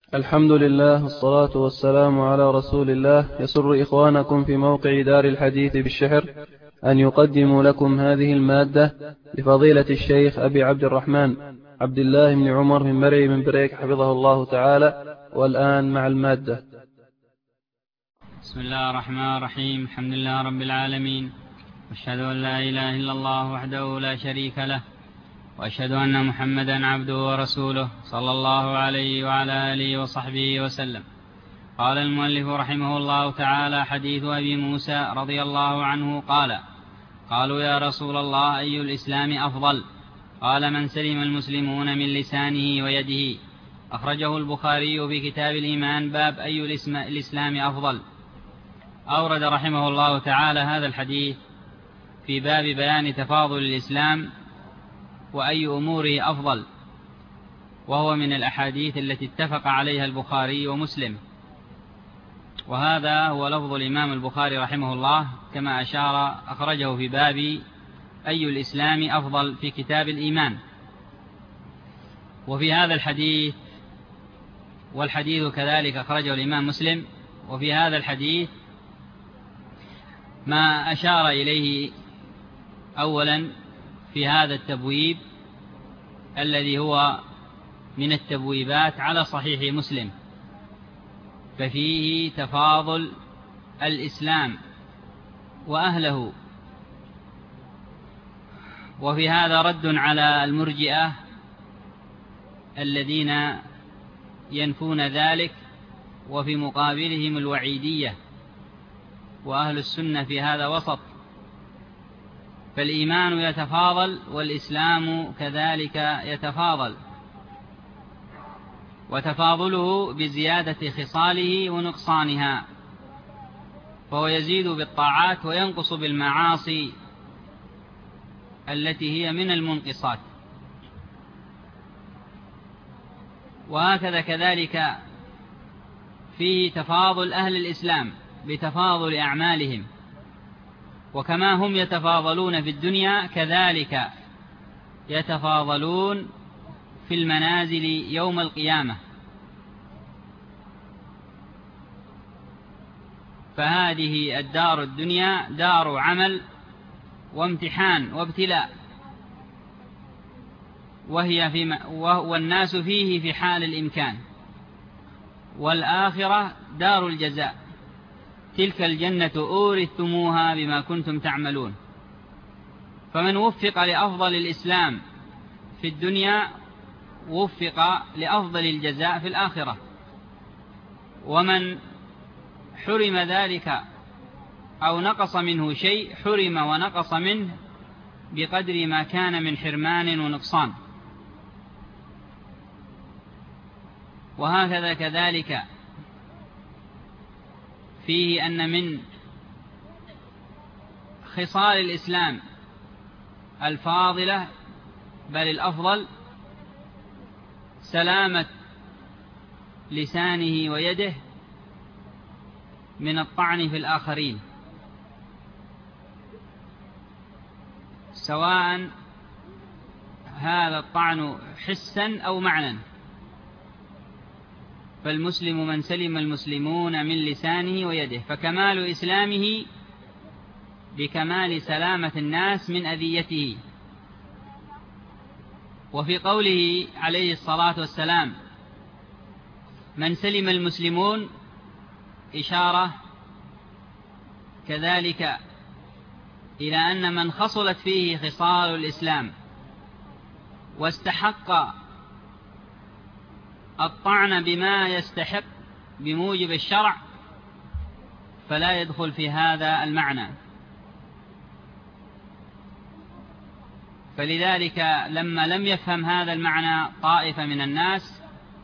الحمد لله والصلاة والسلام على رسول الله. يسر إخوانكم في موقع دار الحديث بالشحر أن يقدموا لكم هذه المادة لفضيلة الشيخ أبي عبد الرحمن عبد الله بن عمر من مرعي من بريك حفظه الله تعالى. والآن مع المادة. بسم الله الرحمن الرحيم. الحمد لله رب العالمين، واشهد أن لا إله إلا الله وحده لا شريك له، وأشهد أن محمدا عبده ورسوله صلى الله عليه وعلى آله وصحبه وسلم. قال المؤلف رحمه الله تعالى: حديث أبي موسى رضي الله عنه قال: قالوا يا رسول الله أي الإسلام أفضل؟ قال: من سلم المسلمون من لسانه ويده. أخرجه البخاري في كتاب الإيمان باب أي الإسلام أفضل. أورد رحمه الله تعالى هذا الحديث في باب بيان تفاضل الإسلام وأي أموره أفضل، وهو من الأحاديث التي اتفق عليها البخاري ومسلم، وهذا هو لفظ الإمام البخاري رحمه الله كما أشار. أخرجه في باب أي الإسلام أفضل في كتاب الإيمان. وفي هذا الحديث، والحديث كذلك أخرجه الإمام مسلم، وفي هذا الحديث ما أشار إليه أولا في هذا التبويب الذي هو من التبويبات على صحيح مسلم، ففيه تفاضل الإسلام وأهله. وفي هذا رد على المرجئة الذين ينفون ذلك، وفي مقابلهم الوعيدية، وأهل السنة في هذا وسط، فالإيمان يتفاضل والإسلام كذلك يتفاضل، وتفاضله بزيادة خصاله ونقصانها، فهو يزيد بالطاعات وينقص بالمعاصي التي هي من المنقصات. وهكذا كذلك فيه تفاضل أهل الإسلام بتفاضل أعمالهم، وكما هم يتفاضلون في الدنيا كذلك يتفاضلون في المنازل يوم القيامة. فهذه الدار الدنيا دار عمل وامتحان وابتلاء، والناس فيه في حال الإمكان، والآخرة دار الجزاء، تلك الجنة أورثتموها بما كنتم تعملون. فمن وفق لأفضل الإسلام في الدنيا وفق لأفضل الجزاء في الآخرة، ومن حرم ذلك أو نقص منه شيء حرم ونقص منه بقدر ما كان من حرمان ونقصان. وهكذا كذلك فيه أن من خصال الإسلام الفاضلة بل الأفضل سلامة لسانه ويده من الطعن في الآخرين، سواء هذا الطعن حسا أو معنى. فالمسلم من سلم المسلمون من لسانه ويده، فكمال إسلامه بكمال سلامة الناس من أذيته. وفي قوله عليه الصلاة والسلام من سلم المسلمون إشارة كذلك إلى أن من خصلت فيه خصال الإسلام واستحق الطعن بما يستحق بموجب الشرع فلا يدخل في هذا المعنى. فلذلك لما لم يفهم هذا المعنى طائفة من الناس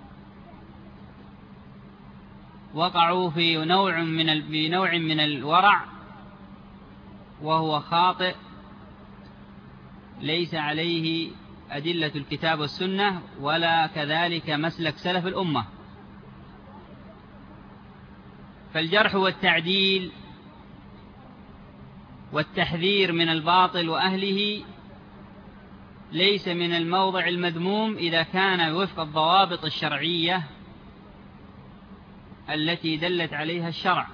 وقعوا في نوع من الورع، وهو خاطئ ليس عليه أدلة الكتاب والسنة ولا كذلك مسلك سلف الأمة. فالجرح والتعديل والتحذير من الباطل وأهله ليس من الموضع المذموم إذا كان وفق الضوابط الشرعية التي دلت عليها الشرع.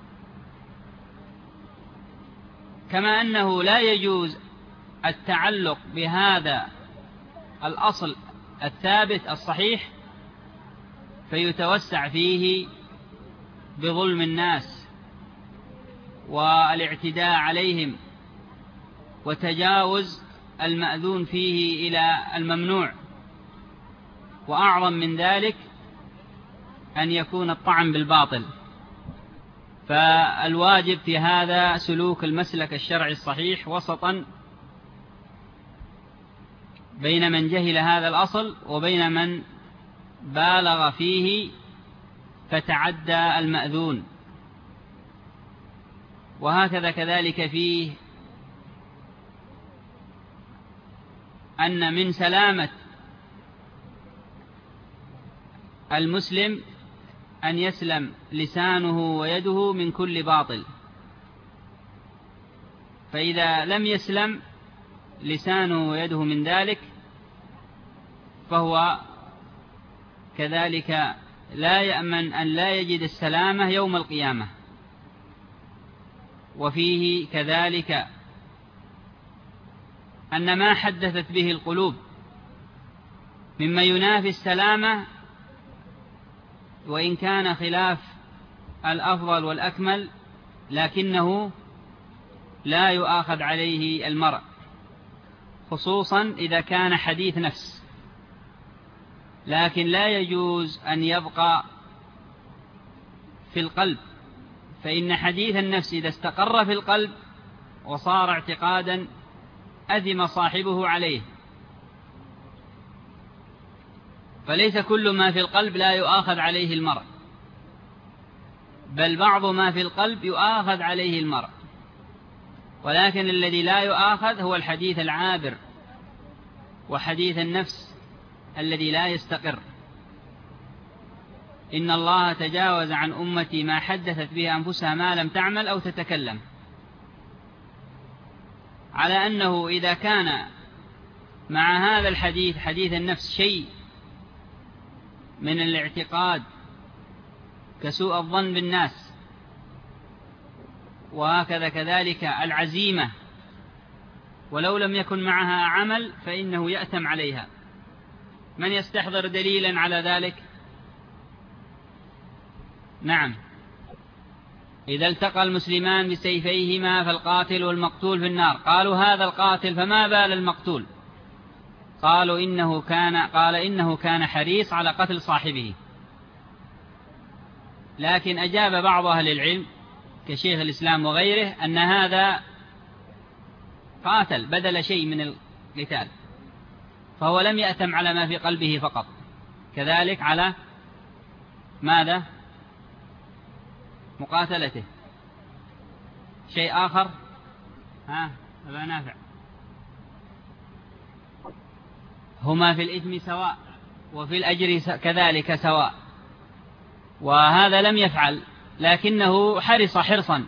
كما أنه لا يجوز التعلق بهذا الأصل الثابت الصحيح فيتوسع فيه بظلم الناس والاعتداء عليهم وتجاوز المأذون فيه إلى الممنوع، وأعظم من ذلك أن يكون الطعن بالباطل. فالواجب في هذا سلوك المسلك الشرعي الصحيح وسطا بين من جهل هذا الأصل وبين من بالغ فيه فتعدى المأذون. وهكذا كذلك فيه أن من سلامة المسلم أن يسلم لسانه ويده من كل باطل، فإذا لم يسلم لسانه ويده من ذلك فهو كذلك لا يأمن أن لا يجد السلامة يوم القيامة. وفيه كذلك أن ما حدثت به القلوب مما ينافي السلامة وإن كان خلاف الأفضل والأكمل لكنه لا يؤاخذ عليه المرء، خصوصا إذا كان حديث نفس، لكن لا يجوز أن يبقى في القلب، فإن حديث النفس إذا استقر في القلب وصار اعتقادا أثم صاحبه عليه. فليس كل ما في القلب لا يؤاخذ عليه المرء، بل بعض ما في القلب يؤاخذ عليه المرء، ولكن الذي لا يؤاخذ هو الحديث العابر وحديث النفس الذي لا يستقر. إن الله تجاوز عن أمتي ما حدثت به أنفسها ما لم تعمل أو تتكلم، على أنه إذا كان مع هذا الحديث حديث النفس شيء من الاعتقاد كسوء الظن بالناس، وهكذا كذلك العزيمة ولو لم يكن معها عمل فإنه يأثم عليها. من يستحضر دليلا على ذلك؟ نعم، إذا التقى المسلمان بسيفيهما فالقاتل والمقتول في النار. قالوا هذا القاتل فما بال المقتول؟ قال إنه كان حريص على قتل صاحبه. لكن أجاب بعض أهل العلم كشيخ الإسلام وغيره أن هذا قاتل بدل شيء من القتال، فهو لم يأتم على ما في قلبه فقط، كذلك على ماذا؟ مقاتلته. شيء آخر أبا نافع؟ هما في الإثم سواء وفي الأجر كذلك سواء، وهذا لم يفعل لكنه حرص حرصا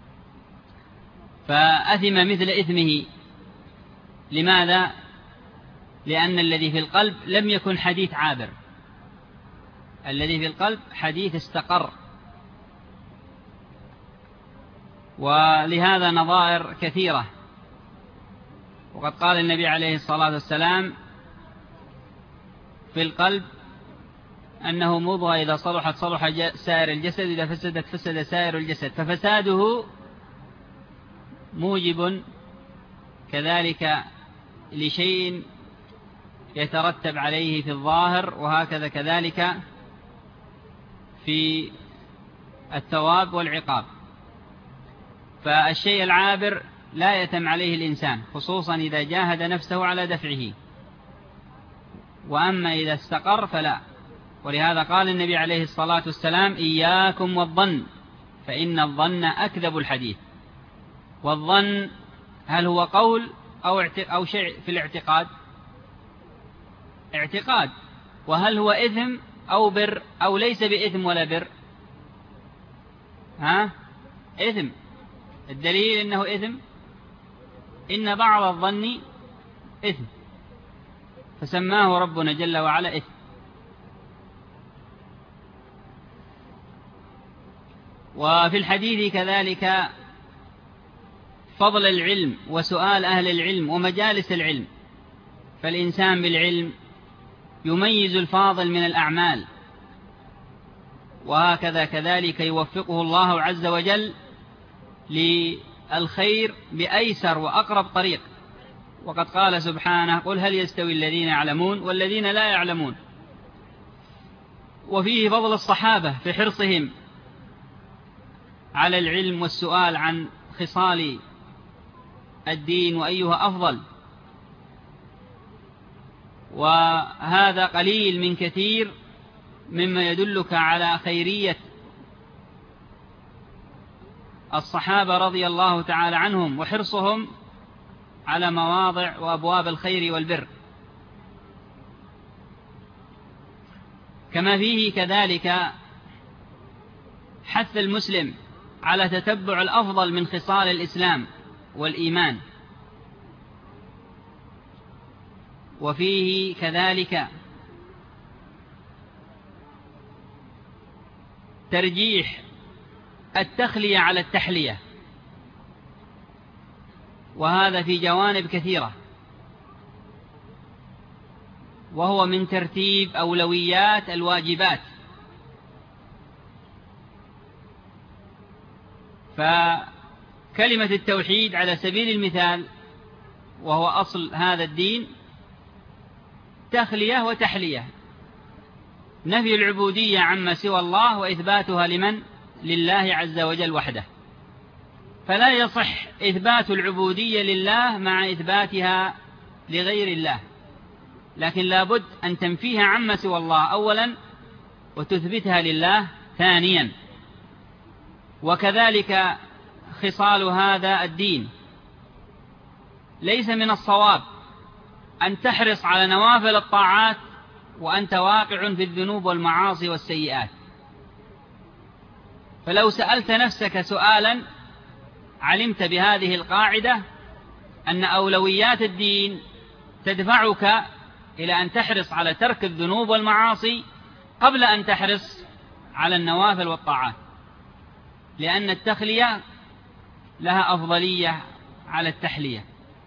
فأثم مثل إثمه. لماذا؟ لأن الذي في القلب لم يكن حديث عابر، الذي في القلب حديث استقر. ولهذا نظائر كثيرة، وقد قال النبي عليه الصلاة والسلام في القلب أنه مضغة إذا صلحت صلح سائر الجسد، إذا فسدت فسد سائر الجسد، ففساده موجب كذلك لشيء يترتب عليه في الظاهر، وهكذا كذلك في الثواب والعقاب. فالشيء العابر لا يتم عليه الإنسان، خصوصا إذا جاهد نفسه على دفعه، وأما إذا استقر فلا. ولهذا قال النبي عليه الصلاة والسلام إياكم والظن فإن أكذب الحديث. والظن هل هو قول أو شيء في الاعتقاد؟ اعتقاد. وهل هو إثم أو بر أو ليس بإثم ولا بر؟ إثم. الدليل إنه إثم، إن بعض الظن إثم، فسماه ربنا جل وعلا إثم. وفي الحديث كذلك فضل العلم وسؤال أهل العلم ومجالس العلم، فالإنسان بالعلم يميز الفاضل من الأعمال، وهكذا كذلك يوفقه الله عز وجل للخير بأيسر وأقرب طريق. وقد قال سبحانه: قل هل يستوي الذين يعلمون والذين لا يعلمون. وفيه فضل الصحابة في حرصهم على العلم والسؤال عن خصال الدين وأيها أفضل، وهذا قليل من كثير مما يدلك على خيرية الصحابة رضي الله تعالى عنهم وحرصهم على مواضع وأبواب الخير والبر. كما فيه كذلك حث المسلم على تتبع الأفضل من خصال الإسلام والإيمان، وفيه كذلك ترجيح التخلية على التحلية، وهذا في جوانب كثيرة، وهو من ترتيب أولويات الواجبات. فكلمة التوحيد على سبيل المثال، وهو أصل هذا الدين، تخلية وتحلية، نفي العبودية عما سوى الله وإثباتها لمن؟ لله عز وجل وحده. فلا يصح إثبات العبودية لله مع إثباتها لغير الله، لكن لابد أن تنفيها عما سوى الله أولا وتثبتها لله ثانيا. وكذلك خصال هذا الدين، ليس من الصواب أن تحرص على نوافل الطاعات وأنت واقع في الذنوب والمعاصي والسيئات. فلو سألت نفسك سؤالا علمت بهذه القاعدة أن أولويات الدين تدفعك إلى أن تحرص على ترك الذنوب والمعاصي قبل أن تحرص على النوافل والطاعات، لأن التخلية لها أفضلية على التحلية.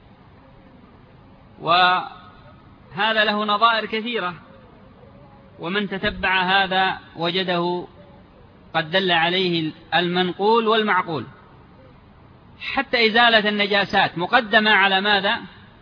وهذا له نظائر كثيرة، ومن تتبع هذا وجده قد دل عليه المنقول والمعقول. حتى إزالة النجاسات مقدمة على ماذا؟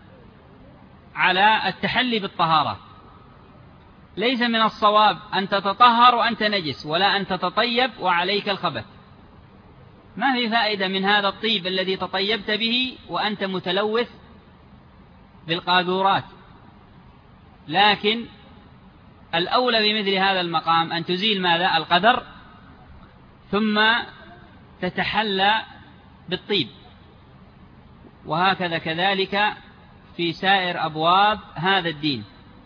على التحلي بالطهارة. ليس من الصواب أن تتطهر وأنت نجس، ولا أن تتطيب وعليك الخبث. ما في فائدة من هذا الطيب الذي تطيبت به وأنت متلوث بالقاذورات. لكن الأولى بمثل هذا المقام أن تزيل ماذا؟ القذر، ثم تتحلى بالطيب. وهكذا كذلك في سائر أبواب هذا الدين.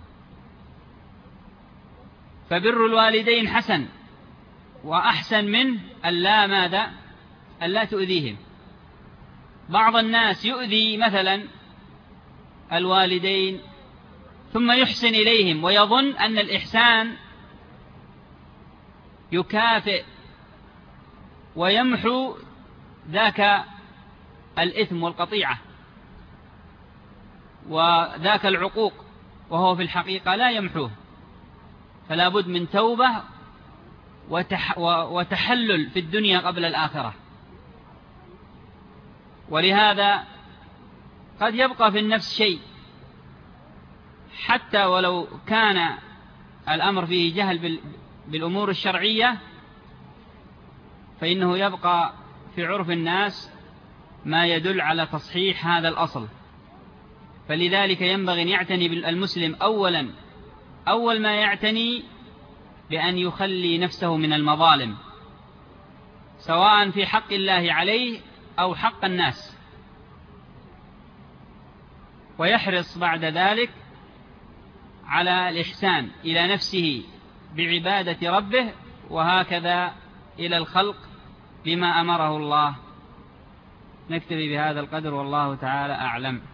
فبر الوالدين حسن، وأحسن منه ألا ماذا؟ ألا تؤذيهم. بعض الناس يؤذي مثلا الوالدين ثم يحسن إليهم ويظن أن الإحسان يكافئ ويمحو ذاك الإثم والقطيعة وذاك العقوق، وهو في الحقيقة لا يمحوه. فلا بد من توبة وتحلل في الدنيا قبل الآخرة. ولهذا قد يبقى في النفس شيء حتى ولو كان الأمر فيه جهل بالأمور الشرعية، فإنه يبقى في عرف الناس ما يدل على تصحيح هذا الأصل. فلذلك ينبغي أن يعتني المسلم أول ما يعتني بأن يخلي نفسه من المظالم، سواء في حق الله عليه أو حق الناس، ويحرص بعد ذلك على الإحسان إلى نفسه بعبادة ربه، وهكذا إلى الخلق بما أمره الله. نكتفي بهذا القدر، والله تعالى أعلم.